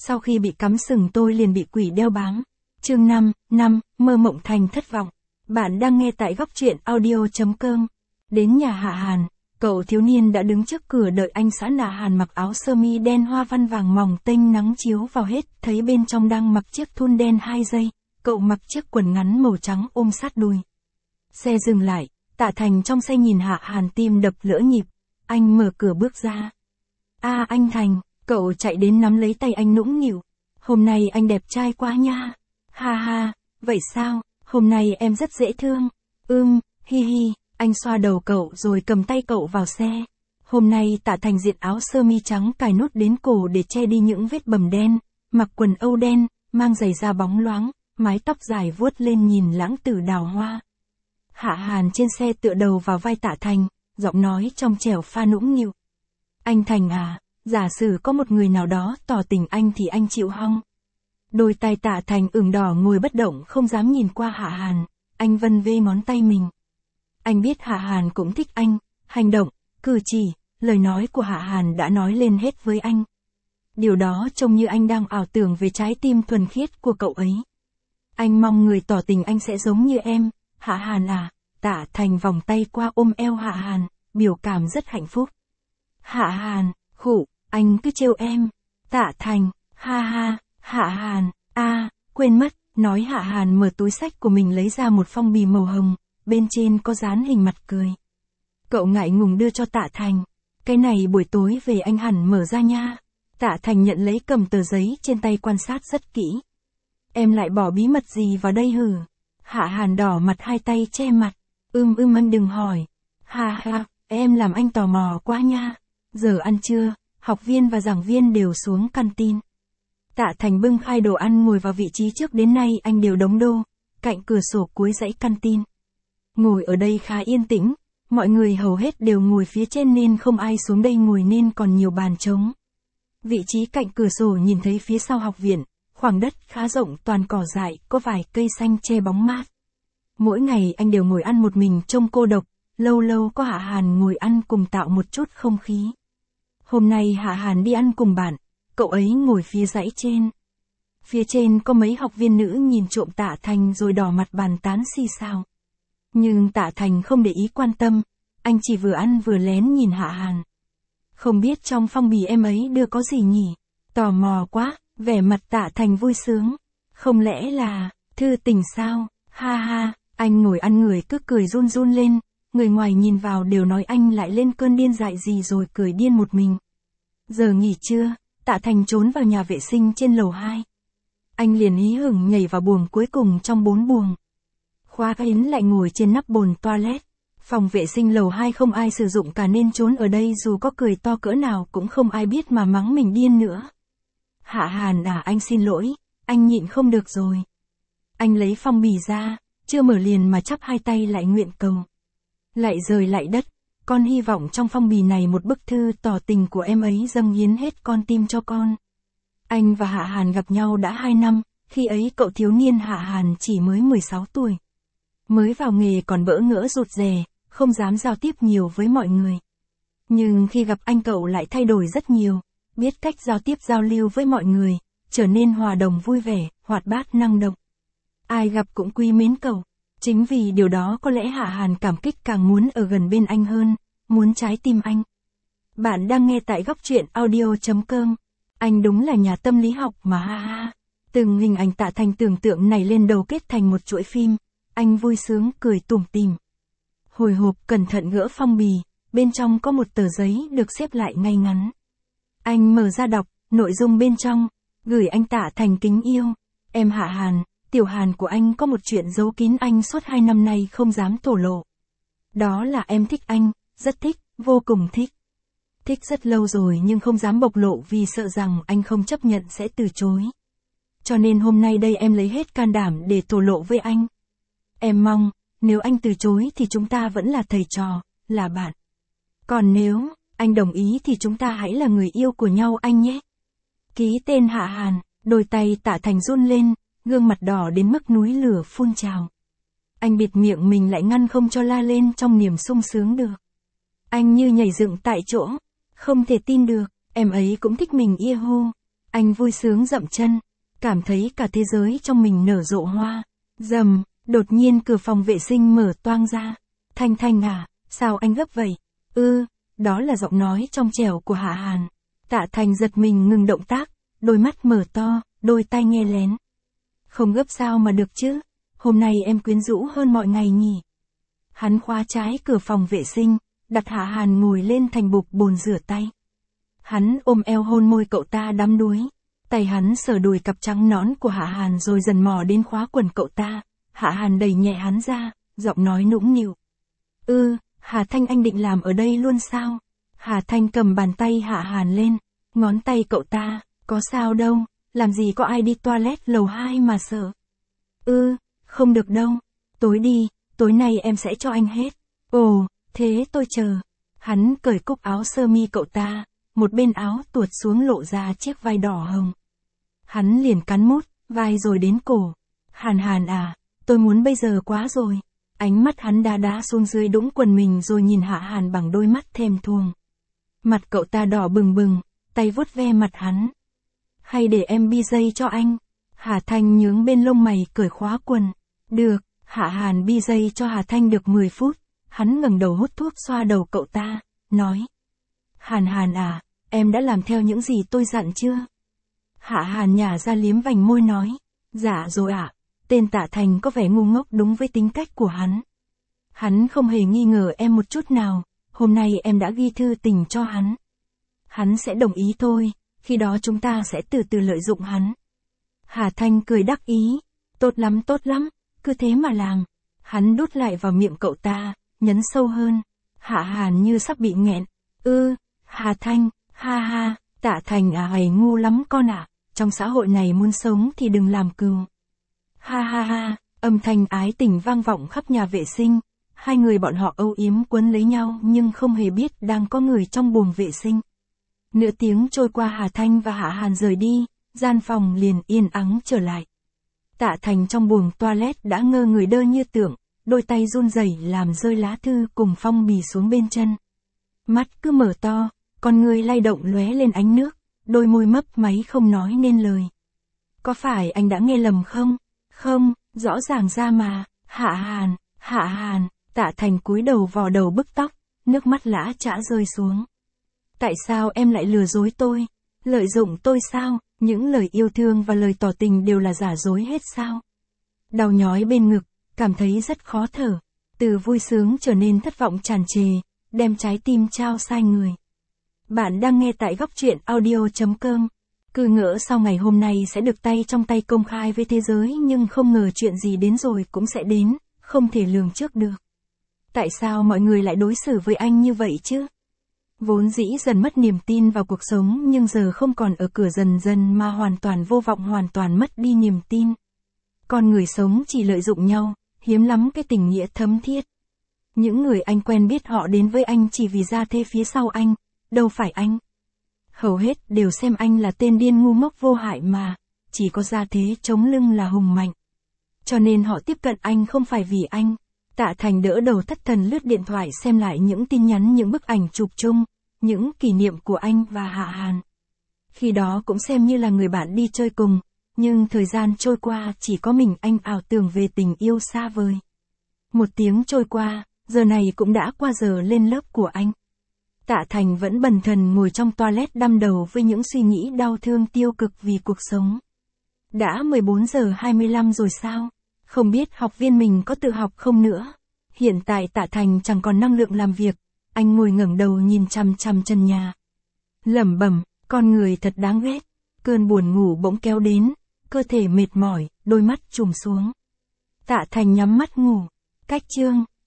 Sau khi bị cắm sừng tôi liền bị quỷ đeo bám. Chương 5, mơ mộng thành thất vọng. Bạn đang nghe tại góc truyện audio.com. Đến nhà Hạ Hàn, cậu thiếu niên đã đứng trước cửa đợi anh xã Hạ Hàn mặc áo sơ mi đen hoa văn vàng mỏng tênh, nắng chiếu vào hết, thấy bên trong đang mặc chiếc thun đen 2 giây, cậu mặc chiếc quần ngắn màu trắng ôm sát đùi. Xe dừng lại, Tạ Thành trong xe nhìn Hạ Hàn, tim đập lỡ nhịp. Anh mở cửa bước ra. Anh Thành, cậu chạy đến nắm lấy tay anh nũng nịu. Hôm nay anh đẹp trai quá nha. Ha ha, vậy sao, hôm nay em rất dễ thương. Hi hi, anh xoa đầu cậu rồi cầm tay cậu vào xe. Hôm nay Tạ Thành diện áo sơ mi trắng cài nút đến cổ để che đi những vết bầm đen, mặc quần âu đen, mang giày da bóng loáng, mái tóc dài vuốt lên nhìn lãng tử đào hoa. Hạ Hàn trên xe tựa đầu vào vai Tạ Thành, giọng nói trong trẻo pha nũng nịu. Anh Thành à, giả sử có một người nào đó tỏ tình anh thì anh chịu hông? Đôi tay Tạ Thành ửng đỏ ngồi bất động không dám nhìn qua Hạ Hàn, anh vân vê ngón tay mình. Anh biết Hạ Hàn cũng thích anh, hành động, cử chỉ, lời nói của Hạ Hàn đã nói lên hết với anh. Điều đó trông như anh đang ảo tưởng về trái tim thuần khiết của cậu ấy. Anh mong người tỏ tình anh sẽ giống như em, Hạ Hàn à. Tạ Thành vòng tay qua ôm eo Hạ Hàn, biểu cảm rất hạnh phúc. Hạ Hàn, khụ, anh cứ trêu em. Tạ Thành, ha ha, Hạ Hàn, quên mất, nói Hạ Hàn mở túi xách của mình lấy ra một phong bì màu hồng, bên trên có dán hình mặt cười. Cậu ngại ngùng đưa cho Tạ Thành. Cái này buổi tối về anh hẳn mở ra nha. Tạ Thành nhận lấy cầm tờ giấy trên tay quan sát rất kỹ. Em lại bỏ bí mật gì vào đây hử? Hạ Hàn đỏ mặt hai tay che mặt. Anh đừng hỏi. Ha ha, em làm anh tò mò quá nha. Giờ ăn trưa, học viên và giảng viên đều xuống canteen. Tạ Thành bưng khai đồ ăn ngồi vào vị trí trước đến nay anh đều đống đô, cạnh cửa sổ cuối dãy canteen. Ngồi ở đây khá yên tĩnh, mọi người hầu hết đều ngồi phía trên nên không ai xuống đây ngồi nên còn nhiều bàn trống. Vị trí cạnh cửa sổ nhìn thấy phía sau học viện, khoảng đất khá rộng toàn cỏ dại, có vài cây xanh che bóng mát. Mỗi ngày anh đều ngồi ăn một mình trông cô độc, lâu lâu có Hạ Hàn ngồi ăn cùng tạo một chút không khí. Hôm nay Hạ Hàn đi ăn cùng bạn, cậu ấy ngồi phía dãy trên. Phía trên có mấy học viên nữ nhìn trộm Tạ Thành rồi đỏ mặt bàn tán xì xào. Nhưng Tạ Thành không để ý quan tâm, anh chỉ vừa ăn vừa lén nhìn Hạ Hàn. Không biết trong phong bì em ấy đưa có gì nhỉ? Tò mò quá, vẻ mặt Tạ Thành vui sướng. Không lẽ là thư tình sao? Ha ha, anh ngồi ăn người cứ cười run run lên, người ngoài nhìn vào đều nói anh lại lên cơn điên dại gì rồi cười điên một mình. Giờ nghỉ trưa, Tạ Thành trốn vào nhà vệ sinh trên lầu 2. Anh liền hí hửng nhảy vào buồng cuối cùng trong 4 buồng. Khoa Yến lại ngồi trên nắp bồn toilet. Phòng vệ sinh lầu 2 không ai sử dụng cả nên trốn ở đây dù có cười to cỡ nào cũng không ai biết mà mắng mình điên nữa. Hạ Hàn à, anh xin lỗi, anh nhịn không được rồi. Anh lấy phong bì ra, chưa mở liền mà chắp hai tay lại nguyện cầu. Lại trời lại đất, con hy vọng trong phong bì này một bức thư tỏ tình của em ấy dâng hiến hết con tim cho con. Anh và Hạ Hàn gặp nhau đã 2 năm, khi ấy cậu thiếu niên Hạ Hàn chỉ mới 16 tuổi. Mới vào nghề còn bỡ ngỡ rụt rè, không dám giao tiếp nhiều với mọi người. Nhưng khi gặp anh cậu lại thay đổi rất nhiều, biết cách giao tiếp giao lưu với mọi người, trở nên hòa đồng vui vẻ, hoạt bát năng động. Ai gặp cũng quý mến cậu. Chính vì điều đó có lẽ Hạ Hàn cảm kích càng muốn ở gần bên anh hơn, muốn trái tim anh. Bạn đang nghe tại góc truyện audio.com. Anh đúng là nhà tâm lý học mà ha ha. Từng hình ảnh Tạ Thành tưởng tượng này lên đầu kết thành một chuỗi phim. Anh vui sướng cười tủm tỉm. Hồi hộp cẩn thận gỡ phong bì, bên trong có một tờ giấy được xếp lại ngay ngắn. Anh mở ra đọc, nội dung bên trong, gửi anh Tạ Thành kính yêu. Em Hạ Hàn, tiểu Hàn của anh có một chuyện giấu kín anh suốt 2 năm nay không dám thổ lộ. Đó là em thích anh, rất thích, vô cùng thích. Thích rất lâu rồi nhưng không dám bộc lộ vì sợ rằng anh không chấp nhận sẽ từ chối. Cho nên hôm nay đây em lấy hết can đảm để thổ lộ với anh. Em mong, nếu anh từ chối thì chúng ta vẫn là thầy trò, là bạn. Còn nếu anh đồng ý thì chúng ta hãy là người yêu của nhau anh nhé. Ký tên Hạ Hàn, đôi tay Tạ Thành run lên, gương mặt đỏ đến mức núi lửa phun trào. Anh bịt miệng mình lại ngăn không cho la lên trong niềm sung sướng được. Anh như nhảy dựng tại chỗ, không thể tin được, em ấy cũng thích mình ia hô. Anh vui sướng dậm chân, cảm thấy cả thế giới trong mình nở rộ hoa. Rầm, đột nhiên cửa phòng vệ sinh mở toang ra. Thanh Thanh à, sao anh gấp vậy? Đó là giọng nói trong trẻo của Hạ Hàn. Tạ Thành giật mình ngừng động tác, đôi mắt mở to, đôi tai nghe lén. Không gấp sao mà được chứ, hôm nay em quyến rũ hơn mọi ngày nhỉ. Hắn khóa trái cửa phòng vệ sinh, đặt Hạ Hàn ngồi lên thành bục bồn rửa tay. Hắn ôm eo hôn môi cậu ta đắm đuối. Tay hắn sờ đùi cặp trắng nõn của Hạ Hàn rồi dần mò đến khóa quần cậu ta. Hạ Hàn đẩy nhẹ hắn ra, giọng nói nũng nịu. Hà Thanh anh định làm ở đây luôn sao? Hà Thanh cầm bàn tay Hạ Hàn lên, ngón tay cậu ta, có sao đâu, làm gì có ai đi toilet lầu 2 mà sợ. Không được đâu, tối đi, tối nay em sẽ cho anh hết. Ồ, thế tôi chờ. Hắn cởi cúc áo sơ mi cậu ta, một bên áo tuột xuống lộ ra chiếc vai đỏ hồng. Hắn liền cắn mút, vai rồi đến cổ. Hàn Hàn à, tôi muốn bây giờ quá rồi. Ánh mắt hắn đá xuống dưới đũng quần mình rồi nhìn Hạ Hàn bằng đôi mắt thèm thuồng. Mặt cậu ta đỏ bừng bừng, tay vuốt ve mặt hắn. Hay để em bi dây cho anh. Hà Thanh nhướng bên lông mày cởi khóa quần. Được, Hạ Hàn bi dây cho Hà Thanh được 10 phút. Hắn ngẩng đầu hút thuốc xoa đầu cậu ta, nói. Hàn Hàn à, em đã làm theo những gì tôi dặn chưa? Hạ Hàn nhả ra liếm vành môi nói. Dạ rồi ạ. Tên Tạ Thành có vẻ ngu ngốc đúng với tính cách của hắn. Hắn không hề nghi ngờ em một chút nào, hôm nay em đã ghi thư tình cho hắn. Hắn sẽ đồng ý thôi, khi đó chúng ta sẽ từ từ lợi dụng hắn. Hà Thanh cười đắc ý, tốt lắm, cứ thế mà làm. Hắn đút lại vào miệng cậu ta, nhấn sâu hơn. Hạ Hàn như sắp bị nghẹn. Hà Thanh, ha, Tạ Thành à hầy ngu lắm con ạ, trong xã hội này muốn sống thì đừng làm cừu. Ha, âm thanh ái tình vang vọng khắp nhà vệ sinh, hai người bọn họ âu yếm quấn lấy nhau nhưng không hề biết đang có người trong buồng vệ sinh. Nửa tiếng trôi qua Hà Thanh và Hạ Hàn rời đi, gian phòng liền yên ắng trở lại. Tạ Thành trong buồng toilet đã ngơ người đơ như tượng, đôi tay run rẩy làm rơi lá thư cùng phong bì xuống bên chân. Mắt cứ mở to, con người lay động lóe lên ánh nước, đôi môi mấp máy không nói nên lời. Có phải anh đã nghe lầm không? Không, rõ ràng ra mà. Hạ Hàn, Tạ Thành cúi đầu vò đầu bứt tóc, nước mắt lã chã rơi xuống. Tại sao em lại lừa dối tôi? Lợi dụng tôi sao? Những lời yêu thương và lời tỏ tình đều là giả dối hết sao? Đau nhói bên ngực, cảm thấy rất khó thở. Từ vui sướng trở nên thất vọng tràn trề, đem trái tim trao sai người. Bạn đang nghe tại góc truyện audio.com. Cứ ngỡ sau ngày hôm nay sẽ được tay trong tay công khai với thế giới nhưng không ngờ chuyện gì đến rồi cũng sẽ đến, không thể lường trước được. Tại sao mọi người lại đối xử với anh như vậy chứ? Vốn dĩ dần mất niềm tin vào cuộc sống nhưng giờ không còn ở cửa dần dần mà hoàn toàn vô vọng, hoàn toàn mất đi niềm tin. Con người sống chỉ lợi dụng nhau, hiếm lắm cái tình nghĩa thấm thiết. Những người anh quen biết họ đến với anh chỉ vì gia thế phía sau anh, đâu phải anh. Hầu hết đều xem anh là tên điên ngu ngốc vô hại mà, chỉ có gia thế chống lưng là hùng mạnh. Cho nên họ tiếp cận anh không phải vì anh. Tạ Thành đỡ đầu thất thần lướt điện thoại xem lại những tin nhắn, những bức ảnh chụp chung, những kỷ niệm của anh và Hạ Hàn. Khi đó cũng xem như là người bạn đi chơi cùng, nhưng thời gian trôi qua chỉ có mình anh ảo tưởng về tình yêu xa vời. 1 tiếng trôi qua, giờ này cũng đã qua giờ lên lớp của anh. Tạ Thành vẫn bần thần ngồi trong toilet đăm đầu với những suy nghĩ đau thương tiêu cực vì cuộc sống. Đã 14 giờ 25 rồi sao? Không biết học viên mình có tự học không nữa. Hiện tại Tạ Thành chẳng còn năng lượng làm việc, anh ngồi ngẩng đầu nhìn chằm chằm trần nhà. Lẩm bẩm, con người thật đáng ghét. Cơn buồn ngủ bỗng kéo đến, cơ thể mệt mỏi, đôi mắt trùng xuống. Tạ Thành nhắm mắt ngủ. Cách chương